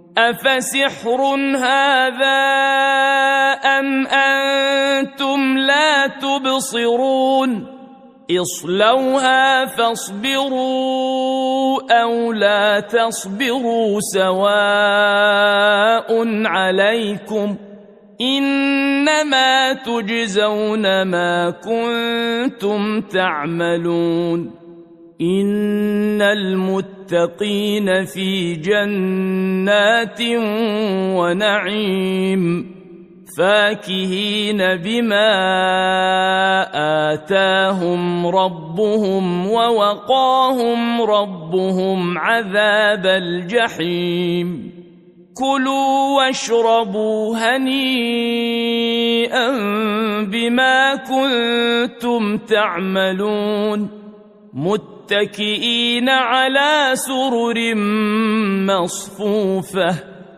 أفسحر هذا أم أنتم لا تبصرون اصلوها فاصبروا أو لا تصبروا سواء عليكم إنما تجزون ما كنتم تعملون إن المتقين في جنات ونعيم فاكهين بما آتاهم ربهم ووقاهم ربهم عذاب الجحيم كلوا واشربوا هنيئا بما كنتم تعملون متكئين على سرر مصفوفة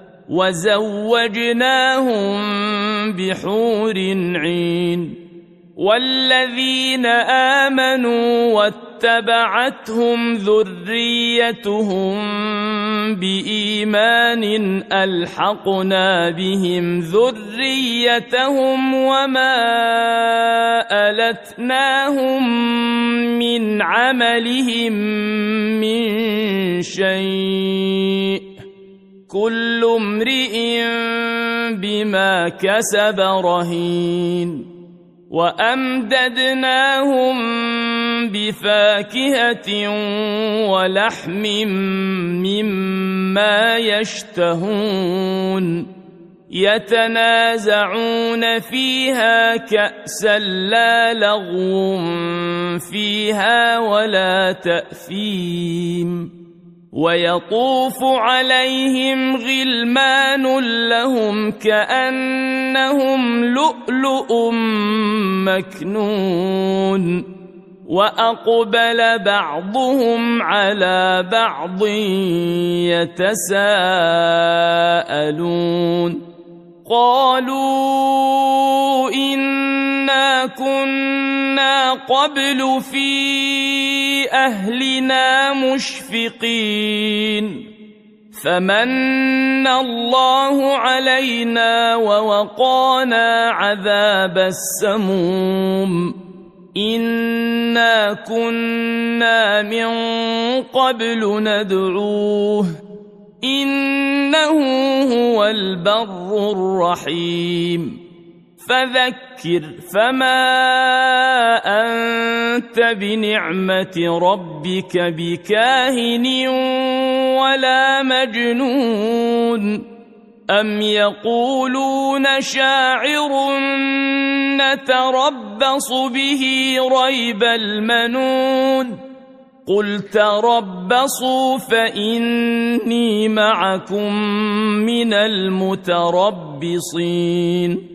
وزوجناهم بحور عين والذين آمنوا واتبعتهم ذريتهم بإيمان ألحقنا بهم ذريتهم وما ألتناهم من عملهم من شيء كل امرئ بما كسب رهين وأمددناهم بفاكهة ولحم مما يشتهون يتنازعون فيها كأسا لا لغو فيها ولا تأثيم ويطوف عليهم غلمان لهم كأنهم لؤلؤ مكنون وأقبل بعضهم على بعض يتساءلون قالوا إنا كنا قبل في أهلنا مشفقين فمن الله علينا ووقانا عذاب السموم إنا كنا من قبل ندعوه إنه هو البر الرحيم فذكر فما أنت بنعمة ربك بكاهن ولا مجنون أم يقولون شاعر نتربص به ريب المنون قل تربصوا فإني معكم من المتربصين